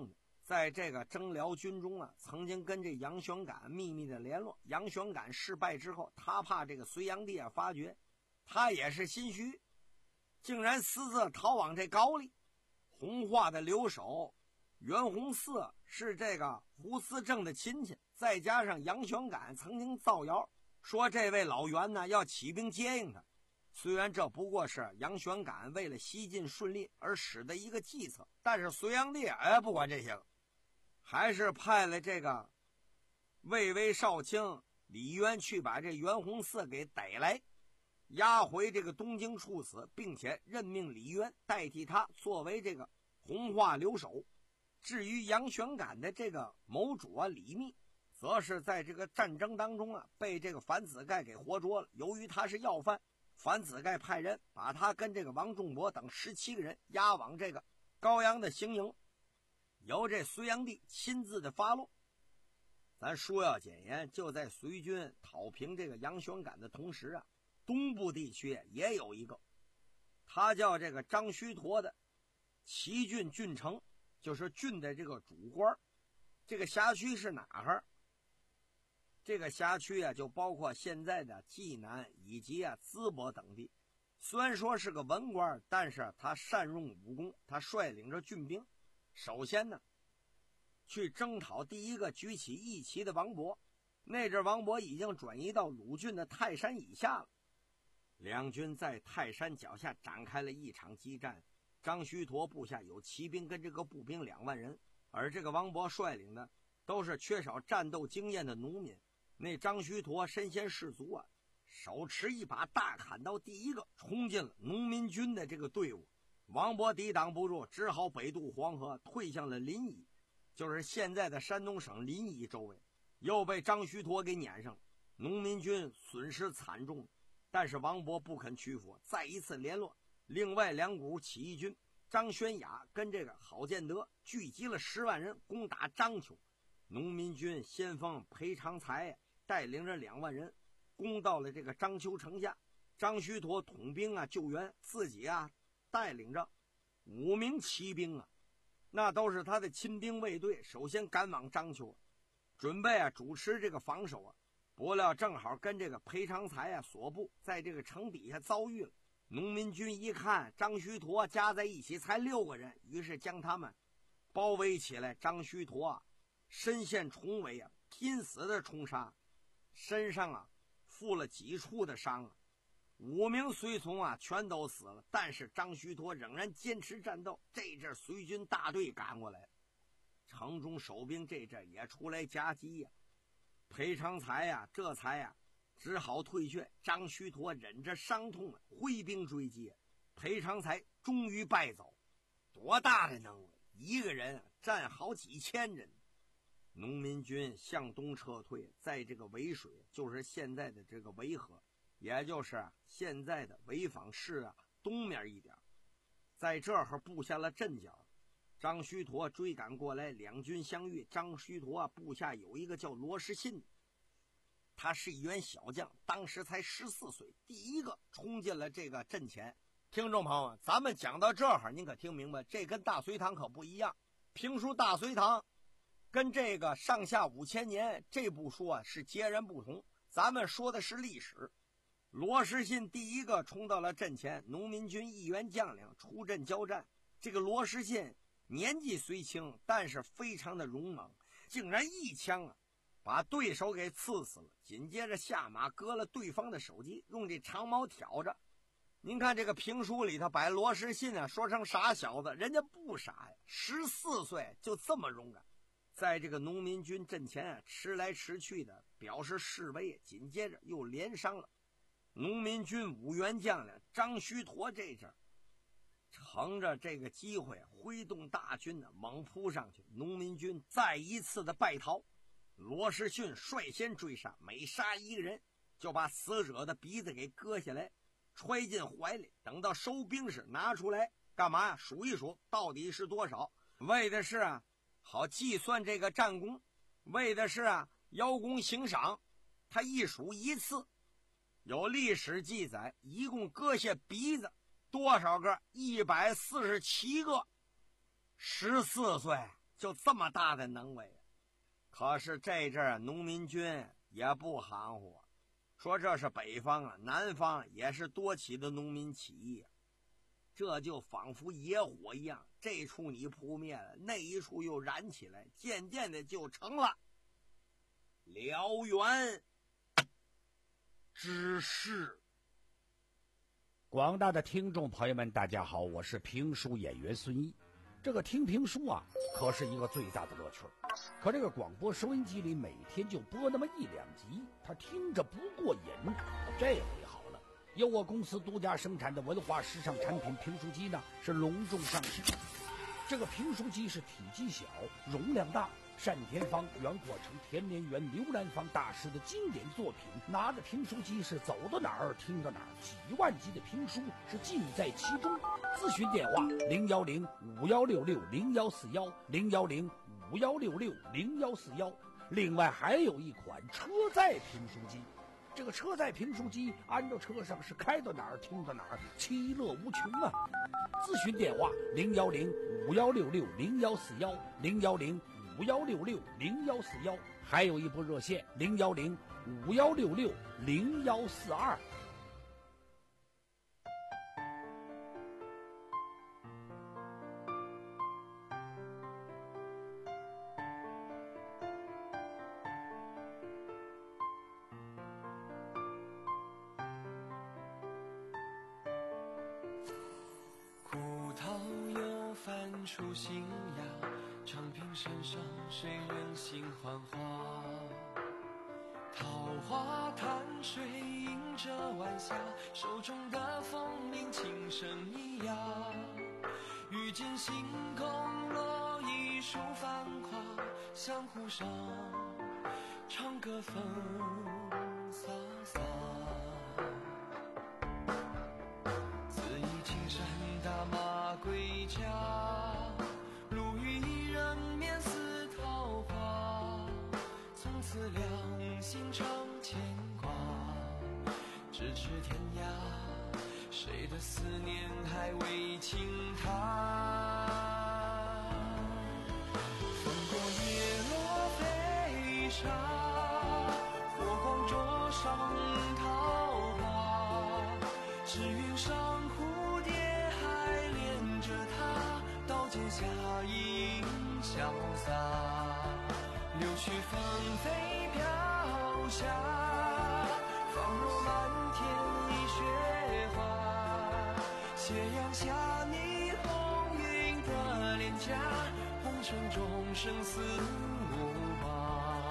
在这个征辽军中啊，曾经跟这杨玄感秘密的联络。杨玄感失败之后，他怕这个隋炀帝啊发觉，他也是心虚，竟然私自逃往这高丽。红化的留守袁弘嗣是这个胡思正的亲戚，再加上杨玄感曾经造谣说这位老袁呢要起兵接应他。虽然这不过是杨玄感为了西进顺利而使的一个计策，但是隋炀帝哎不管这些个，还是派了这个魏魏少卿李渊去把这袁弘嗣给逮来，押回这个东京处死，并且任命李渊代替他作为这个红化留守。至于杨玄感的这个谋主啊李密，则是在这个战争当中啊被这个樊子盖给活捉了。由于他是要犯，樊子盖派人把他跟这个王仲伯等十七个人押往这个高阳的行营，由这隋炀帝亲自的发落。咱说要简言，就在隋军讨平这个杨玄感的同时啊，东部地区也有一个，他叫这个张须陀的齐郡郡城，就是郡的这个主官。这个辖区是哪儿？这个辖区啊，就包括现在的济南以及啊淄博等地。虽然说是个文官，但是他善用武功，他率领着郡兵，首先呢，去征讨第一个举起义旗的王勃。那阵王勃已经转移到鲁郡的泰山以下了。两军在泰山脚下展开了一场激战。张须陀部下有骑兵跟这个步兵两万人，而这个王勃率领的都是缺少战斗经验的农民。那张须陀身先士卒啊，手持一把大砍刀，第一个冲进了农民军的这个队伍。王勃抵挡不住，只好北渡黄河，退向了临沂，就是现在的山东省临沂周围，又被张须陀给撵上了。农民军损失惨重，但是王勃不肯屈服，再一次联络另外两股起义军，张宣雅跟这个郝建德，聚集了十万人攻打章丘。农民军先锋裴长才带领着两万人攻到了这个章丘城下。张须陀统兵啊救援，自己啊带领着五名骑兵啊，那都是他的亲兵卫队，首先赶往章丘，准备啊主持这个防守啊。不料正好跟这个裴长才啊所部在这个城底下遭遇了。农民军一看张须陀加在一起才六个人，于是将他们包围起来。张须陀啊身陷重围啊，拼死的冲杀，身上啊负了几处的伤啊，五名随从啊全都死了。但是张须陀仍然坚持战斗。这阵隋军大队赶过来，城中守兵这阵也出来夹击呀、啊。裴长才呀、啊、这才呀、啊、只好退却。张须陀忍着伤痛啊挥兵追击，裴长才终于败走。多大的能力，一个人、啊、战好几千人。农民军向东撤退，在这个渭水，就是现在的这个渭河，也就是现在的潍坊市啊东面一点，在这儿布下了阵脚。张须陀追赶过来，两军相遇。张须陀啊部下有一个叫罗士信，他是一员小将，当时才十四岁，第一个冲进了这个阵前。听众朋友们，咱们讲到这儿，您可听明白，这跟大隋唐可不一样。评书大隋唐跟这个上下五千年这部书啊是截然不同，咱们说的是历史。罗士信第一个冲到了阵前，农民军一员将领出阵交战。这个罗士信年纪虽轻，但是非常的勇猛，竟然一枪啊把对手给刺死了。紧接着下马割了对方的首级，用这长矛挑着。您看这个评书里头把罗士信啊说成傻小子，人家不傻呀，十四岁就这么勇敢。在这个农民军阵前啊吃来吃去的表示示威，紧接着又连伤了农民军五员将领张须陀。这阵乘着这个机会挥动大军呢猛扑上去，农民军再一次的败逃。罗士信率先追杀，每杀一个人就把死者的鼻子给割下来揣进怀里，等到收兵时拿出来干嘛呀？数一数到底是多少，为的是啊好计算这个战功，为的是啊邀功行赏。他一数一次，有历史记载一共割下鼻子多少个？一百四十七个。十四岁就这么大的能为。可是这阵儿农民军也不含糊，说这是北方啊，南方也是多起的农民起义，这就仿佛野火一样，这处你扑灭了，那一处又燃起来，渐渐的就成了燎原之势。 广大的听众朋友们，大家好，我是评书演员孙一。这个听评书啊，可是一个最大的乐趣。可这个广播收音机里每天就播那么一两集，他听着不过瘾。这回好了，由我公司独家生产的文化时尚产品评书机呢，是隆重上市。这个评书机是体积小，容量大，单田芳、袁阔成、田连元、刘兰芳大师的经典作品，拿着评书机是走到哪儿听到哪儿，几万集的评书是尽在其中。咨询电话零幺零五幺六六零幺四幺零幺零五幺六六零幺四幺。另外还有一款车载评书机，这个车载评书机安到车上是开到哪儿听到哪儿，其乐无穷啊！咨询电话零幺零五幺六六零幺四幺零幺零五幺六六零幺四幺，还有一部热线零幺零五幺六六零幺四二。 出新芽，长平山上谁人心幻化？桃花潭水映着晚霞，手中的风铃轻声咿呀。遇见星空落一树繁花，相湖上唱歌风飒飒。自忆青山大马归家，路遇一人面似桃花，从此两心常牵挂。咫尺天涯，谁的思念还未倾塌？风过叶落飞沙，火光灼伤桃花。只愿上蝴蝶还恋着它，刀剑下一影潇洒。柳絮纷飞飘下，仿若满天一雪花。斜阳下你红晕的脸颊，红尘中生死无话。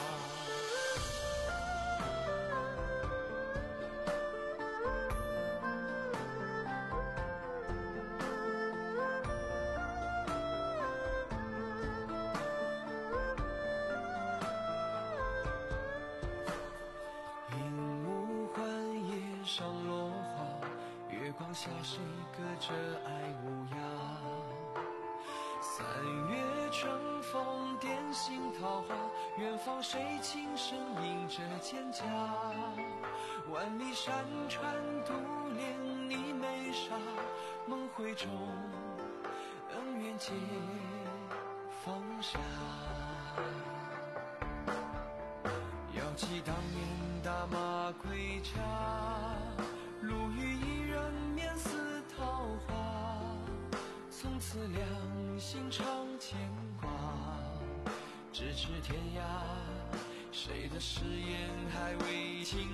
上落花，月光下谁隔着爱无涯？三月春风点醒桃花，远方谁轻声吟着蒹葭？万里山川独恋你眉梢，梦回中恩怨皆放下。遥记当年大马归家，路遇一人面似桃花，从此两心常牵挂。咫尺天涯，谁的誓言还未倾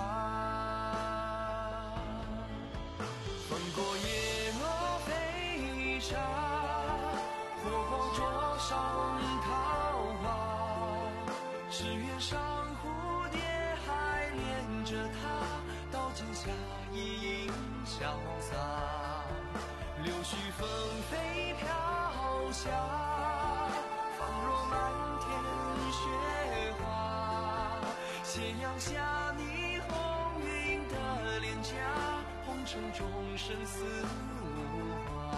塌？风过叶落飞沙，火光灼伤桃花。只愿上蝴蝶还恋着它，刀剑下一影潇洒。柳絮纷飞飘下，仿若满天雪花。斜阳下你红晕的脸颊，红尘中生死无话。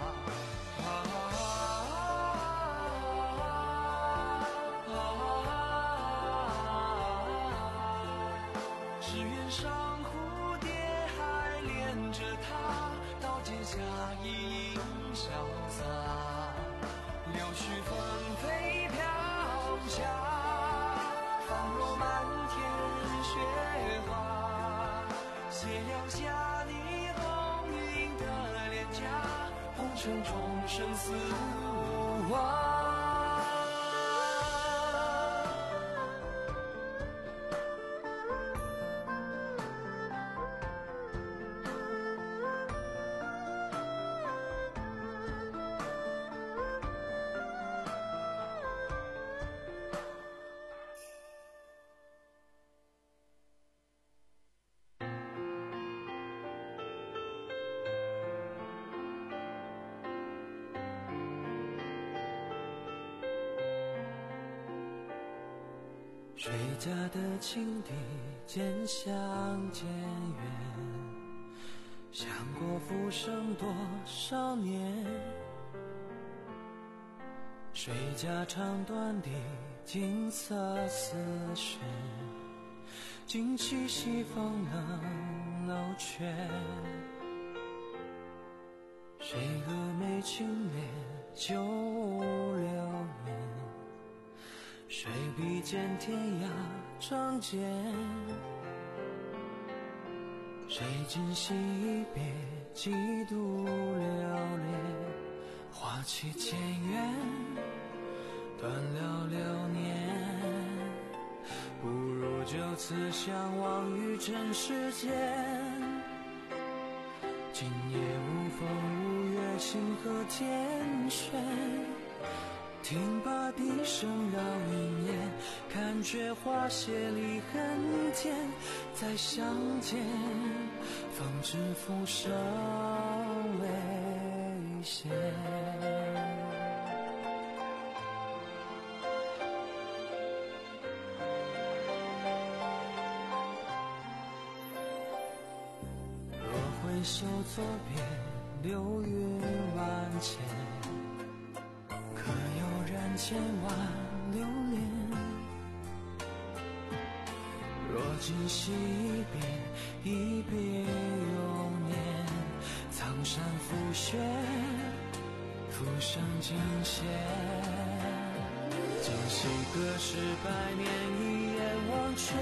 只愿上蝴蝶还恋着它，刀剑下一影潇洒。 柳絮纷飞飘下，仿若漫天雪花，斜阳下你红晕的脸颊，红尘中生死无话。谁家的青笛渐响渐远，想过浮生多少年。谁家唱断的金色丝弦，惊起西风冷楼阙。谁蛾眉轻敛旧流年，谁比肩天涯仗剑？谁今夕一别几度流连？花期渐远，断了流年。不如就此相忘于尘世间。今夜无风无月，星河天悬。听罢笛声绕云烟，看却花谢离恨天。再相见，方知浮生未歇。若回首作别，流云万千，可有人千万留恋？若今夕一别，一别又年，苍山覆雪，浮生尽歇。今夕隔世百年，一眼忘却。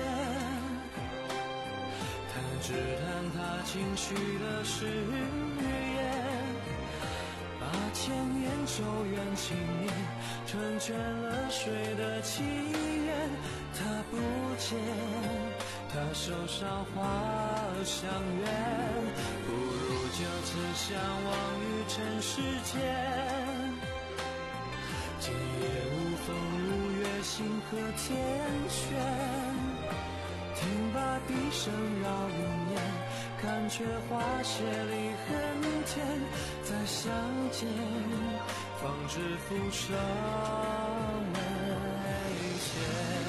弹指弹他轻许的誓言，八千年咒怨情念，成全了谁的祈愿？他不见，他手上花相约，不如就此相忘于尘世间。今夜无风无月，星河天悬。听罢笛声绕云烟，看却花谢离恨天。再相见，方知浮生未歇。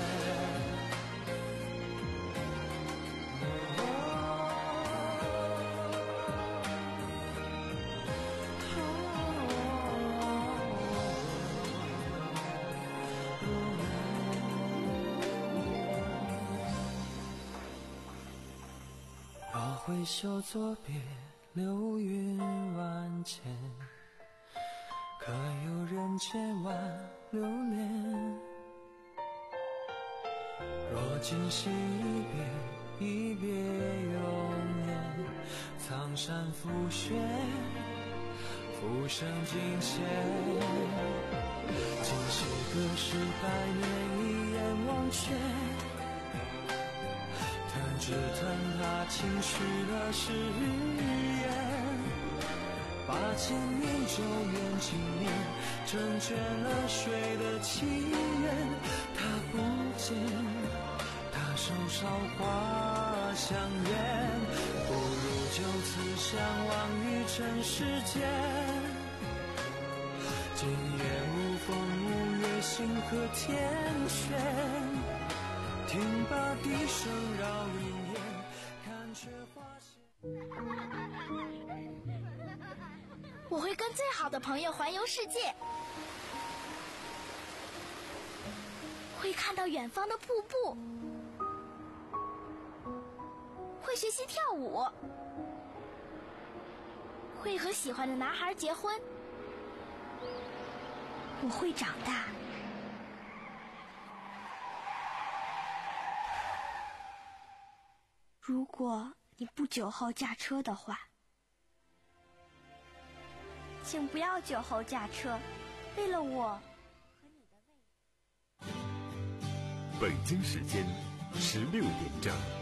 回首作别，流云万千，可有人千万留恋？若今夕一别，一别又年，苍山覆雪，浮生尽歇。今夕隔世百年，一眼忘却。弹指弹他轻许的誓言，八千年咒怨情念，成全了谁的祈愿？他不见，他手上花相约，不如就此相忘于尘世间。今夜无风无月，星河天悬。听罢笛声绕云烟，看却花谢。 我会跟最好的朋友环游世界，会看到远方的瀑布，会学习跳舞，会和喜欢的男孩结婚， 我会长大。如果你不酒后驾车的话，请不要酒后驾车，为了我和你的未来。 北京时间十六点整。